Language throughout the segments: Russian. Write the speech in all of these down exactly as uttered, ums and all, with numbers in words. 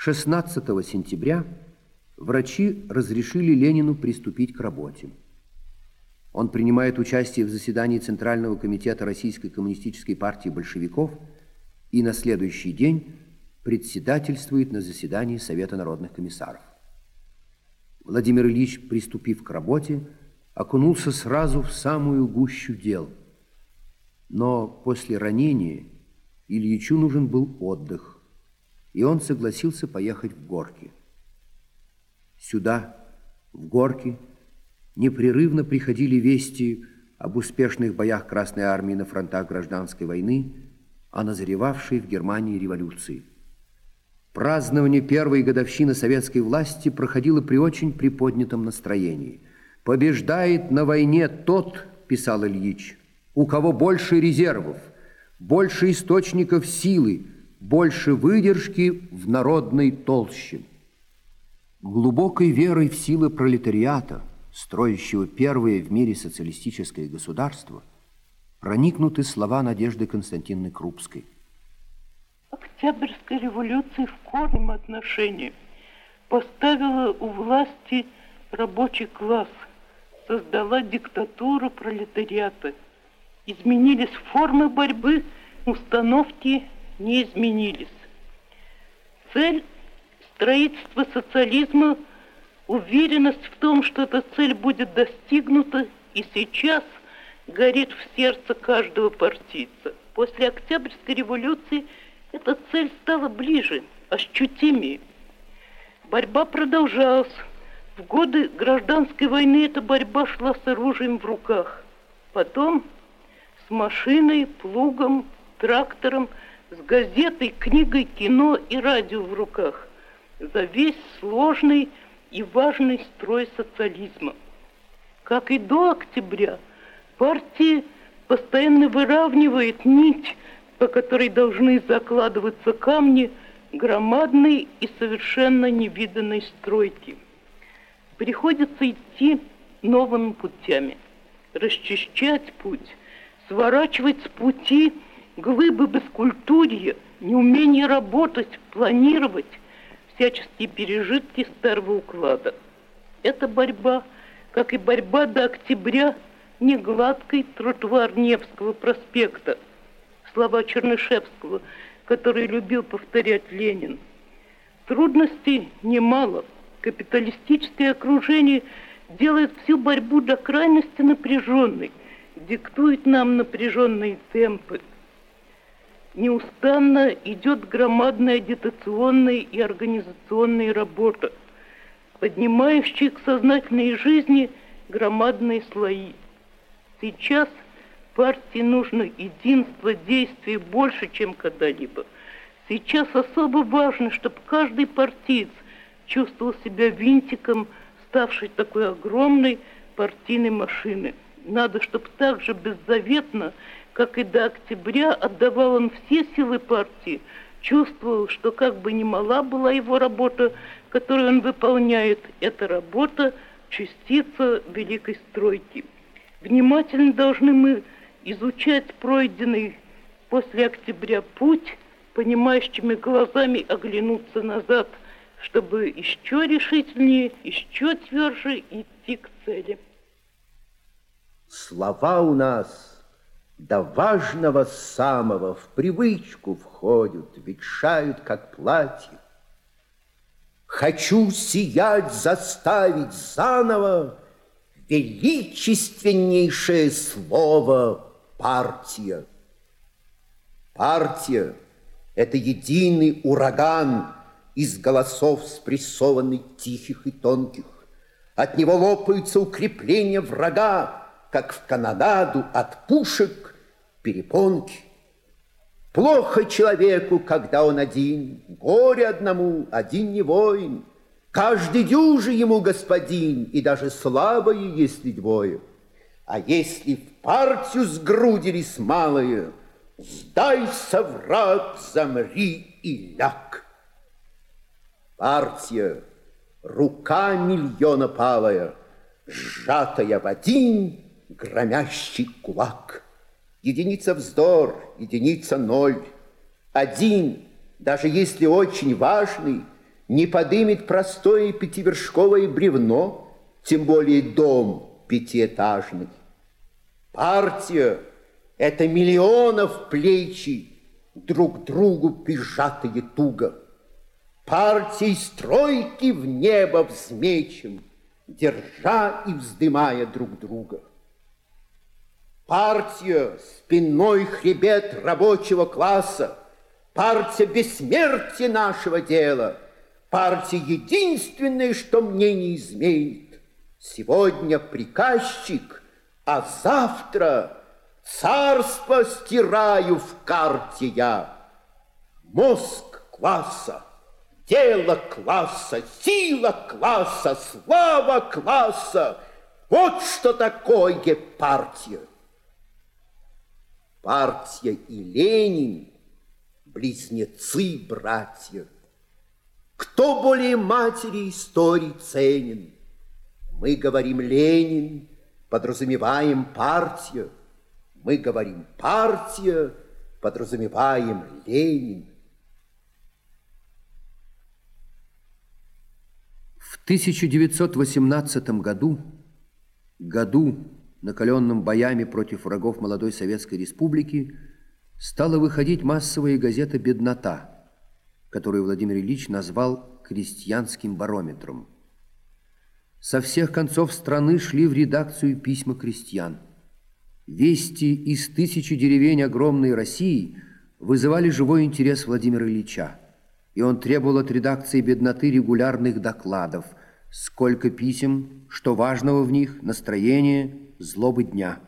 шестнадцатого сентября врачи разрешили Ленину приступить к работе. Он принимает участие в заседании Центрального комитета Российской коммунистической партии большевиков и на следующий день председательствует на заседании Совета народных комиссаров. Владимир Ильич, приступив к работе, окунулся сразу в самую гущу дел. Но после ранения Ильичу нужен был отдых, и он согласился поехать в Горки. Сюда, в Горки, непрерывно приходили вести об успешных боях Красной Армии на фронтах гражданской войны, о назревавшей в Германии революции. Празднование первой годовщины советской власти проходило при очень приподнятом настроении. «Побеждает на войне тот, — писал Ильич, — у кого больше резервов, больше источников силы, больше выдержки в народной толще». Глубокой верой в силы пролетариата, строящего первое в мире социалистическое государство, проникнуты слова Надежды Константиновны Крупской. Октябрьская революция в корнем отношении поставила у власти рабочий класс, создала диктатуру пролетариата. Изменились формы борьбы, установки не изменились. Цель строительства социализма, уверенность в том, что эта цель будет достигнута, и сейчас горит в сердце каждого партийца. После Октябрьской революции эта цель стала ближе, ощутимее. Борьба продолжалась. В годы гражданской войны эта борьба шла с оружием в руках. Потом с машиной, плугом, трактором, с газетой, книгой, кино и радио в руках за весь сложный и важный строй социализма. Как и до октября, партия постоянно выравнивает нить, по которой должны закладываться камни громадной и совершенно невиданной стройки. Приходится идти новыми путями, расчищать путь, сворачивать с пути глыбы бескультурья, неумение работать, планировать, всяческие пережитки старого уклада. Эта борьба, как и борьба до октября, не гладкий тротуар Невского проспекта, слова Чернышевского, который любил повторять Ленин. Трудностей немало. Капиталистическое окружение делает всю борьбу до крайности напряженной, диктует нам напряженные темпы. Неустанно идет громадная агитационная и организационная работа, поднимающая к сознательной жизни громадные слои. Сейчас партии нужно единство действий больше, чем когда-либо. Сейчас особо важно, чтобы каждый партиец чувствовал себя винтиком, ставшей такой огромной партийной машины. Надо, чтобы так же беззаветно, как и до октября, отдавал он все силы партии, чувствовал, что как бы ни мала была его работа, которую он выполняет, эта работа – частица великой стройки. Внимательно должны мы изучать пройденный после октября путь, понимающими глазами оглянуться назад, чтобы еще решительнее, еще тверже идти к цели. Слова у нас до важного самого в привычку входят, ветшают, как платье. Хочу сиять, заставить заново величественнейшее слово «партия». Партия – это единый ураган из голосов, спрессованный тихих и тонких. От него лопаются укрепления врага, как в канонаду от пушек перепонки. Плохо человеку, когда он один, горе одному, один не воин. Каждый дюже ему господин, и даже слабые, если двое. А если в партию сгрудились малые, сдайся, враг, замри и ляг. Партия, рука миллиона палая, сжатая в один громящий кулак. Единица вздор, единица ноль. Один, даже если очень важный, не подымет простое пятивершковое бревно, тем более дом пятиэтажный. Партия — это миллионов плечи, друг другу прижатые туго. Партией стройки в небо взмечем, держа и вздымая друг друга. Партия — спинной хребет рабочего класса, партия — бессмертие нашего дела, партия — единственное, что мне не изменит. Сегодня приказчик, а завтра царство стираю в карте я. Мозг класса, дело класса, сила класса, слава класса — вот что такое партия. Партия и Ленин — близнецы-братья. Кто более матери истории ценен? Мы говорим Ленин, подразумеваем партия. Мы говорим партия, подразумеваем Ленин. В тысяча девятьсот восемнадцатом году, году, накаленном боями против врагов молодой Советской Республики, стала выходить массовая газета «Беднота», которую Владимир Ильич назвал «крестьянским барометром». Со всех концов страны шли в редакцию письма крестьян. Вести из тысячи деревень огромной России вызывали живой интерес Владимира Ильича, и он требовал от редакции «Бедноты» регулярных докладов, сколько писем, что важного в них, настроение, злобы дня.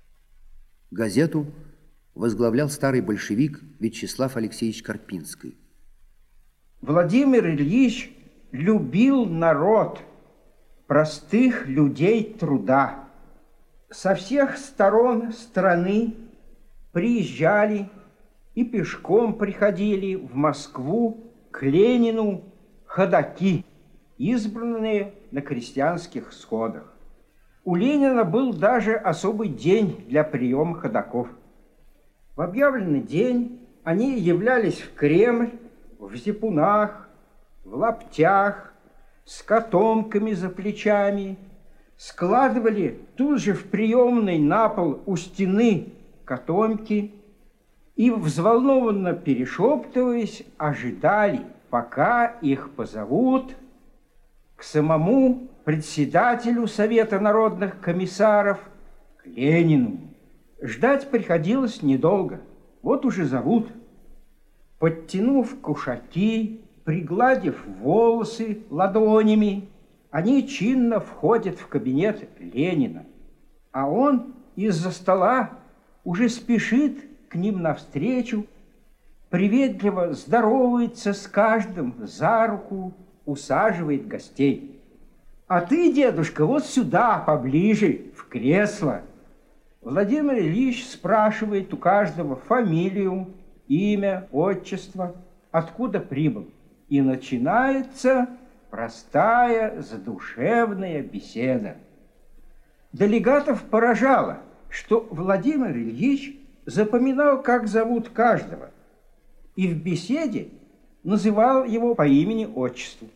Газету возглавлял старый большевик Вячеслав Алексеевич Карпинский. Владимир Ильич любил народ, простых людей труда. Со всех сторон страны приезжали и пешком приходили в Москву к Ленину ходаки, избранные на крестьянских сходах. У Ленина был даже особый день для приема ходаков. В объявленный день они являлись в Кремль в зипунах, в лаптях, с котомками за плечами, складывали тут же в приемной на пол у стены котомки и, взволнованно перешептываясь, ожидали, пока их позовут к самому председателю Совета народных комиссаров, к Ленину. Ждать приходилось недолго. Вот уже зовут. Подтянув кушаки, пригладив волосы ладонями, они чинно входят в кабинет Ленина, а он из-за стола уже спешит к ним навстречу, приветливо здоровается с каждым за руку, усаживает гостей. А ты, дедушка, вот сюда, поближе, в кресло. Владимир Ильич спрашивает у каждого фамилию, имя, отчество, откуда прибыл. И начинается простая, задушевная беседа. Делегатов поражало, что Владимир Ильич запоминал, как зовут каждого, и в беседе называл его по имени-отчеству.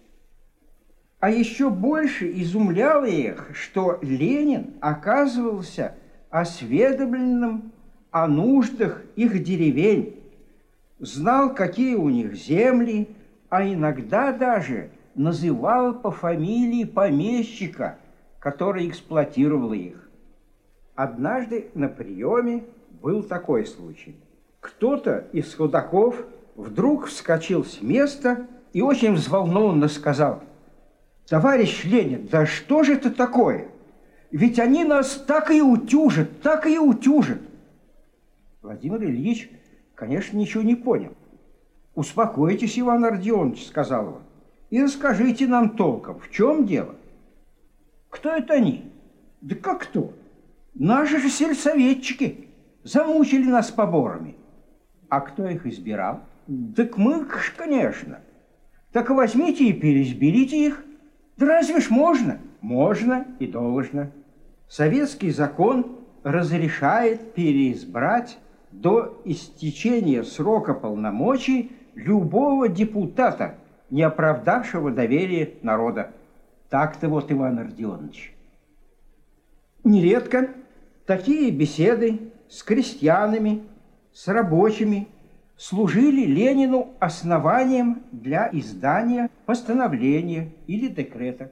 А еще больше изумляло их, что Ленин оказывался осведомленным о нуждах их деревень, знал, какие у них земли, а иногда даже называл по фамилии помещика, который эксплуатировал их. Однажды на приеме был такой случай. Кто-то из ходаков вдруг вскочил с места и очень взволнованно сказал: «Товарищ Ленин, да что же это такое? Ведь они нас так и утюжат, так и утюжат». Владимир Ильич, конечно, ничего не понял. «Успокойтесь, Иван Родионович», — сказал он, — «и расскажите нам толком, в чем дело». «Кто это они?» «Да как кто? Наши же сельсоветчики замучили нас поборами». «А кто их избирал?» «Так мы, конечно». «Так возьмите и переизберите их». «Да разве ж можно?» «Можно и должно. Советский закон разрешает переизбрать до истечения срока полномочий любого депутата, не оправдавшего доверия народа. Так-то вот, Иван Родионович. Нередко такие беседы с крестьянами, с рабочими служили Ленину основанием для издания постановления или декрета.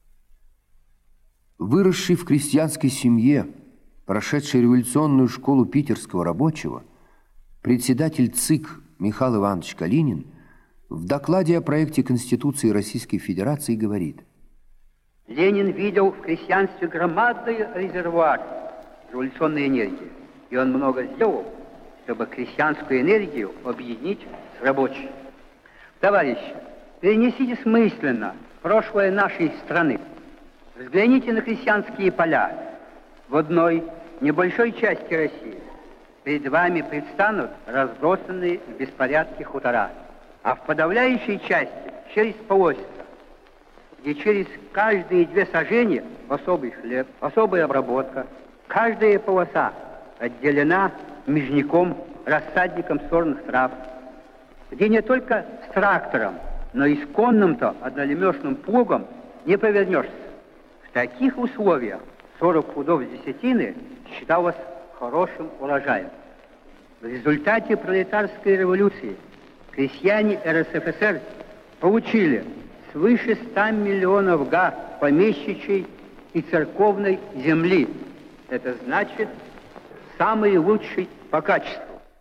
Выросший в крестьянской семье, прошедший революционную школу питерского рабочего, председатель ЦИК Михаил Иванович Калинин в докладе о проекте Конституции Российской Федерации говорит: Ленин видел в крестьянстве громадный резервуар революционной энергии, и он много сделал, чтобы крестьянскую энергию объединить с рабочей. Товарищи, перенеситесь мысленно в прошлое нашей страны. Взгляните на крестьянские поля. В одной небольшой части России перед вами предстанут разбросанные в беспорядке хутора, а в подавляющей части через полосица, где через каждые две сажения особый хлеб, особая обработка, каждая полоса отделена межняком, рассадником сорных трав, где не только с трактором, но и с конным-то однолемешным плугом не повернешься. В таких условиях сорок пудов десятины считалось хорошим урожаем. В результате пролетарской революции крестьяне РСФСР получили свыше ста миллионов га помещичьей и церковной земли. Это значит самый лучший по качеству.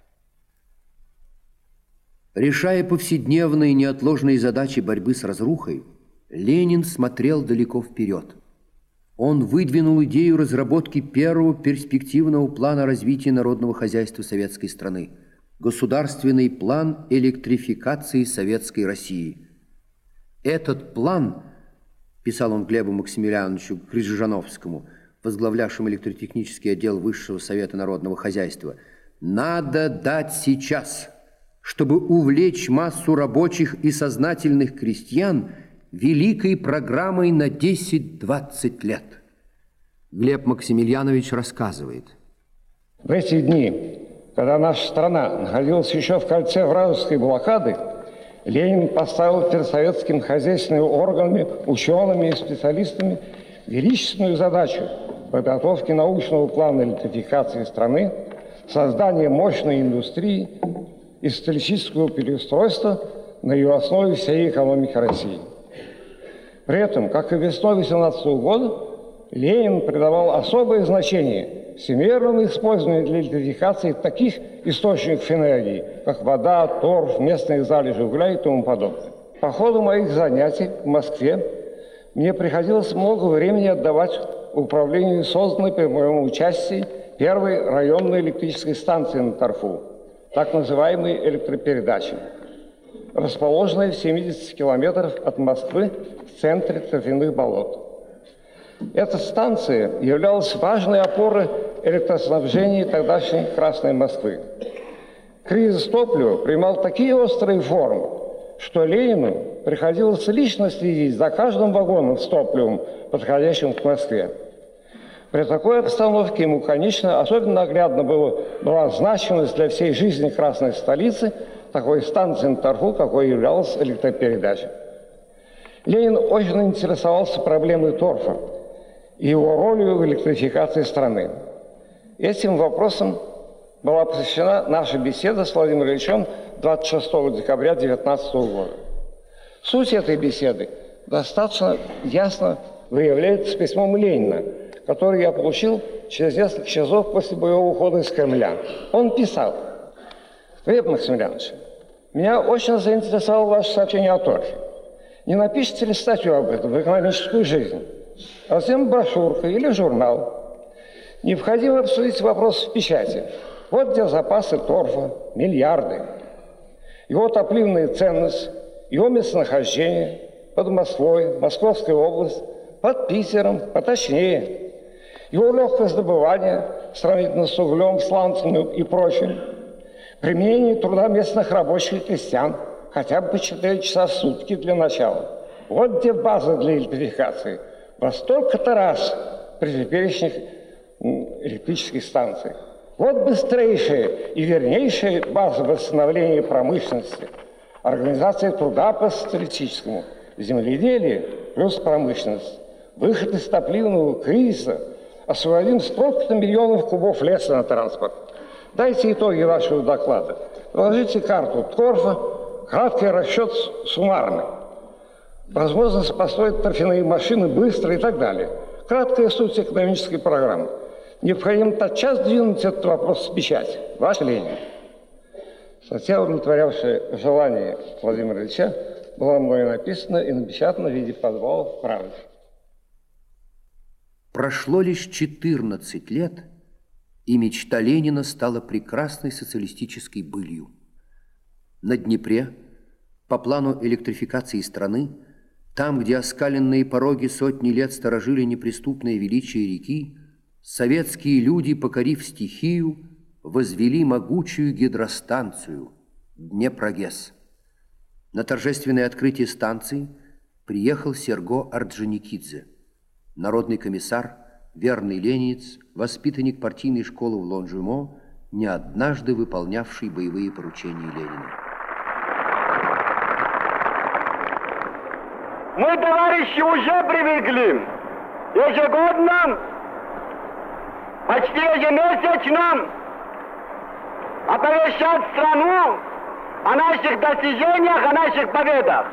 Решая повседневные неотложные задачи борьбы с разрухой, Ленин смотрел далеко вперед. Он выдвинул идею разработки первого перспективного плана развития народного хозяйства советской страны – государственный план электрификации советской России. Этот план, писал он Глебу Максимилиановичу Крижижановскому, возглавлявшему электротехнический отдел Высшего совета народного хозяйства, надо дать сейчас, чтобы увлечь массу рабочих и сознательных крестьян великой программой на десять-двадцать лет. Глеб Максимилианович рассказывает. В эти дни, когда наша страна находилась еще в кольце вражеской блокады, Ленин поставил перед советскими хозяйственными органами, учеными и специалистами величественную задачу подготовки научного плана электрификации страны, создания мощной индустрии и социалистического переустройства на ее основе всей экономики России. При этом, как и весной восемнадцатого года, Ленин придавал особое значение всемирному использованию для электрификации таких источников энергии, как вода, торф, местные залежи угля и тому подобное. По ходу моих занятий в Москве мне приходилось много времени отдавать управлению созданной при моем участии первой районной электрической станции на торфу, так называемой электропередачи, расположенной в семидесяти километрах от Москвы в центре торфяных болот. Эта станция являлась важной опорой электроснабжения тогдашней Красной Москвы. Кризис топлива принимал такие острые формы, что Ленину приходилось лично следить за каждым вагоном с топливом, подходящим к Москве. При такой обстановке ему, конечно, особенно наглядно было, была значимость для всей жизни Красной столицы такой станции на торфу, какой являлась электропередача. Ленин очень интересовался проблемой торфа и его ролью в электрификации страны. Этим вопросом была посвящена наша беседа с Владимиром Ильичем двадцать шестого декабря две тысячи девятнадцатого года. Суть этой беседы достаточно ясно выявляется письмом Ленина, который я получил через несколько часов после моего ухода из Кремля. Он писал: «Глеб Максимилианович, меня очень заинтересовало ваше сообщение о торфе. Не напишите ли статью об этом в экономическую жизнь? А затем брошюрка или журнал. Необходимо обсудить вопрос в печати. Вот где запасы торфа, миллиарды. Его топливная ценность, его местонахождение под Москвой, Московская область, под Питером, поточнее. Его легкость добывания сравнительно с углем, сланцем и прочим. Применение труда местных рабочих и крестьян хотя бы по четыре часа в сутки для начала. Вот где база для электрификации. Во столько-то раз при теперешних электрических станциях. Вот быстрейшая и вернейшая база восстановления промышленности. организация труда по социалистическому, земледелие плюс промышленность, выход из топливного кризиса, освободим столько-то миллионов кубов леса на транспорт. Дайте итоги вашего доклада. Положите карту торфа, краткий расчет суммарный. Возможность построить торфяные машины быстро и так далее. Краткая суть экономической программы. Необходимо тотчас двинуть этот вопрос в печать. Ваш Ленин. Статья, удовлетворявшая желание Владимира Ильича, была мною написана и напечатана в виде подвала в «Правде». Прошло лишь четырнадцать лет, и мечта Ленина стала прекрасной социалистической былью. На Днепре, по плану электрификации страны, там, где оскаленные пороги сотни лет сторожили неприступное величие реки, советские люди, покорив стихию, возвели могучую гидростанцию Днепрогэс. На торжественное открытие станции приехал Серго Орджоникидзе, народный комиссар, верный ленинец, воспитанник партийной школы в Лонжумо, не однажды выполнявший боевые поручения Ленина. Мы, товарищи, уже привыкли ежегодно, почти ежемесячно оповещать страну о наших достижениях, о наших победах.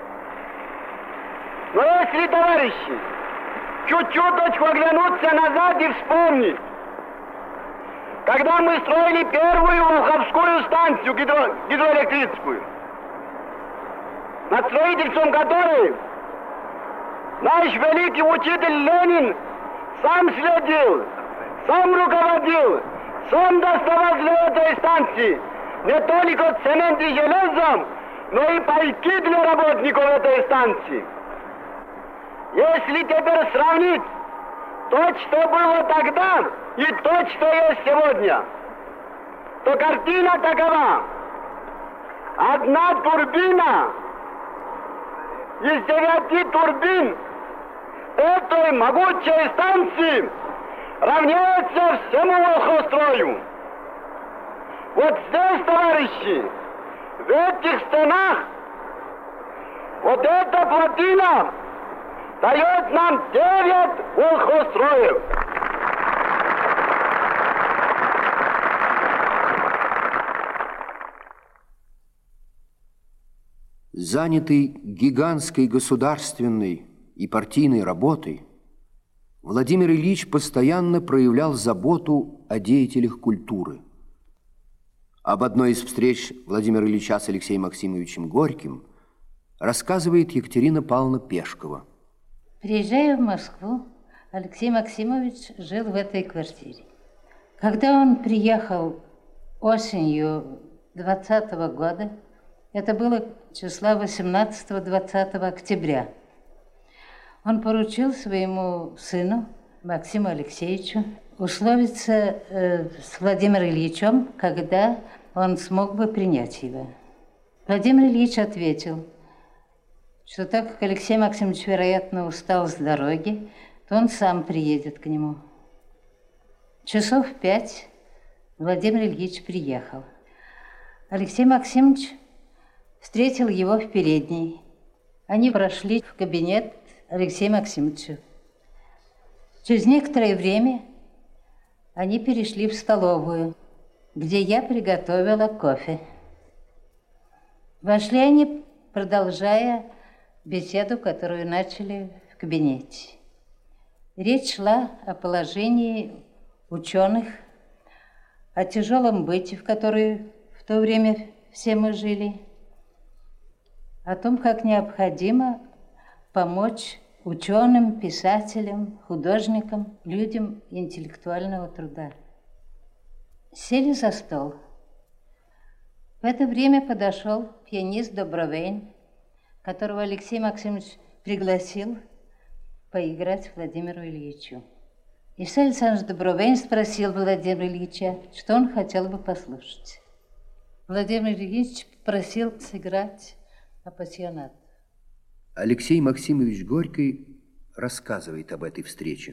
Но если, товарищи, чуть-чуточку оглянуться назад и вспомнить, когда мы строили первую Волховскую станцию гидро, гидроэлектрическую, над строительством которой наш великий учитель Ленин сам следил, сам руководил, сам доставал для этой станции не только цемент и железо, но и пайки для работников этой станции. Если теперь сравнить то, что было тогда, и то, что есть сегодня, то картина такова. Одна турбина из девяти турбин этой могучей станции равняется всему волхострою. Вот здесь, товарищи, в этих стенах, вот эта плотина дает нам девять волхостроев. Занятый гигантской государственной и партийной работой, Владимир Ильич постоянно проявлял заботу о деятелях культуры. Об одной из встреч Владимира Ильича с Алексеем Максимовичем Горьким рассказывает Екатерина Павловна Пешкова. Приезжая в Москву, Алексей Максимович жил в этой квартире. Когда он приехал осенью двадцатого года, это было числа восемнадцатого-двадцатого октября, он поручил своему сыну, Максиму Алексеевичу, условиться э, с Владимиром Ильичем, когда он смог бы принять его. Владимир Ильич ответил, что так как Алексей Максимович, вероятно, устал с дороги, то он сам приедет к нему. Часов в пять Владимир Ильич приехал. Алексей Максимович встретил его в передней. Они прошли в кабинет Алексея Максимовича. Через некоторое время они перешли в столовую, где я приготовила кофе. Вошли они, продолжая беседу, которую начали в кабинете. Речь шла о положении ученых, о тяжелом быте, в котором в то время все мы жили, о том, как необходимо помочь ученым, писателям, художникам, людям интеллектуального труда. Сели за стол. В это время подошел пианист Добровейн, которого Алексей Максимович пригласил поиграть Владимиру Ильичу. Исаия Александрович Добровейн спросил Владимира Ильича, что он хотел бы послушать. Владимир Ильич просил сыграть апассионат. Алексей Максимович Горький рассказывает об этой встрече.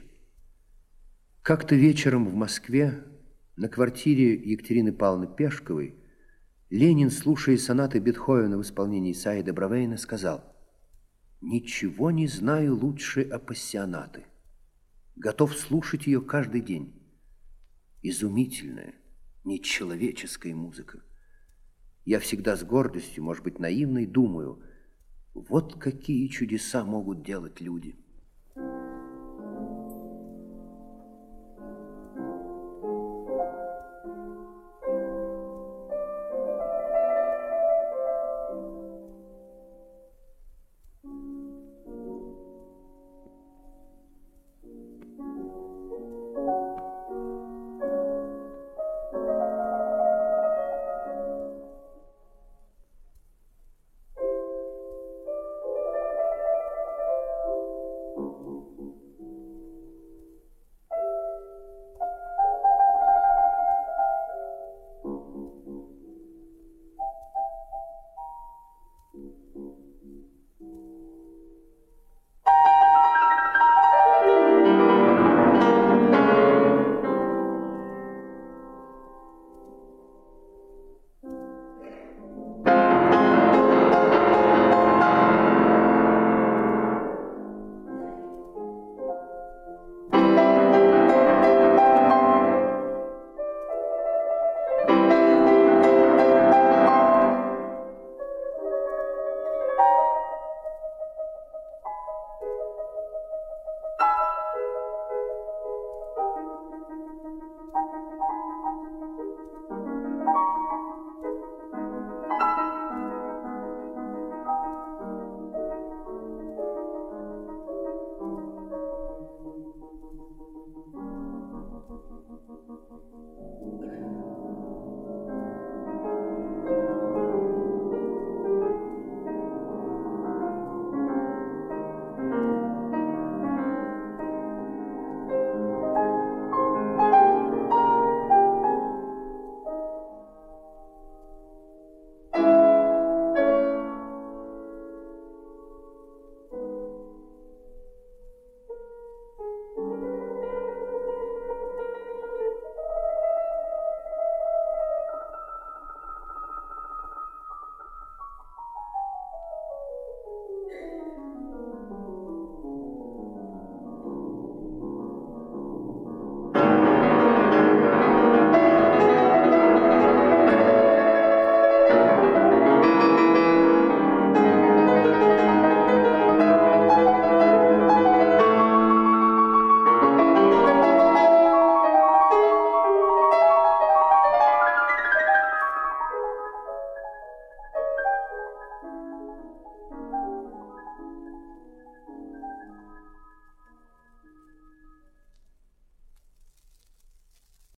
Как-то вечером в Москве на квартире Екатерины Павловны Пешковой Ленин, слушая сонаты Бетховена в исполнении Саида Бравейна, сказал: «Ничего не знаю лучше апассионаты. Готов слушать ее каждый день. Изумительная, нечеловеческая музыка. Я всегда с гордостью, может быть, наивной, думаю, вот какие чудеса могут делать люди».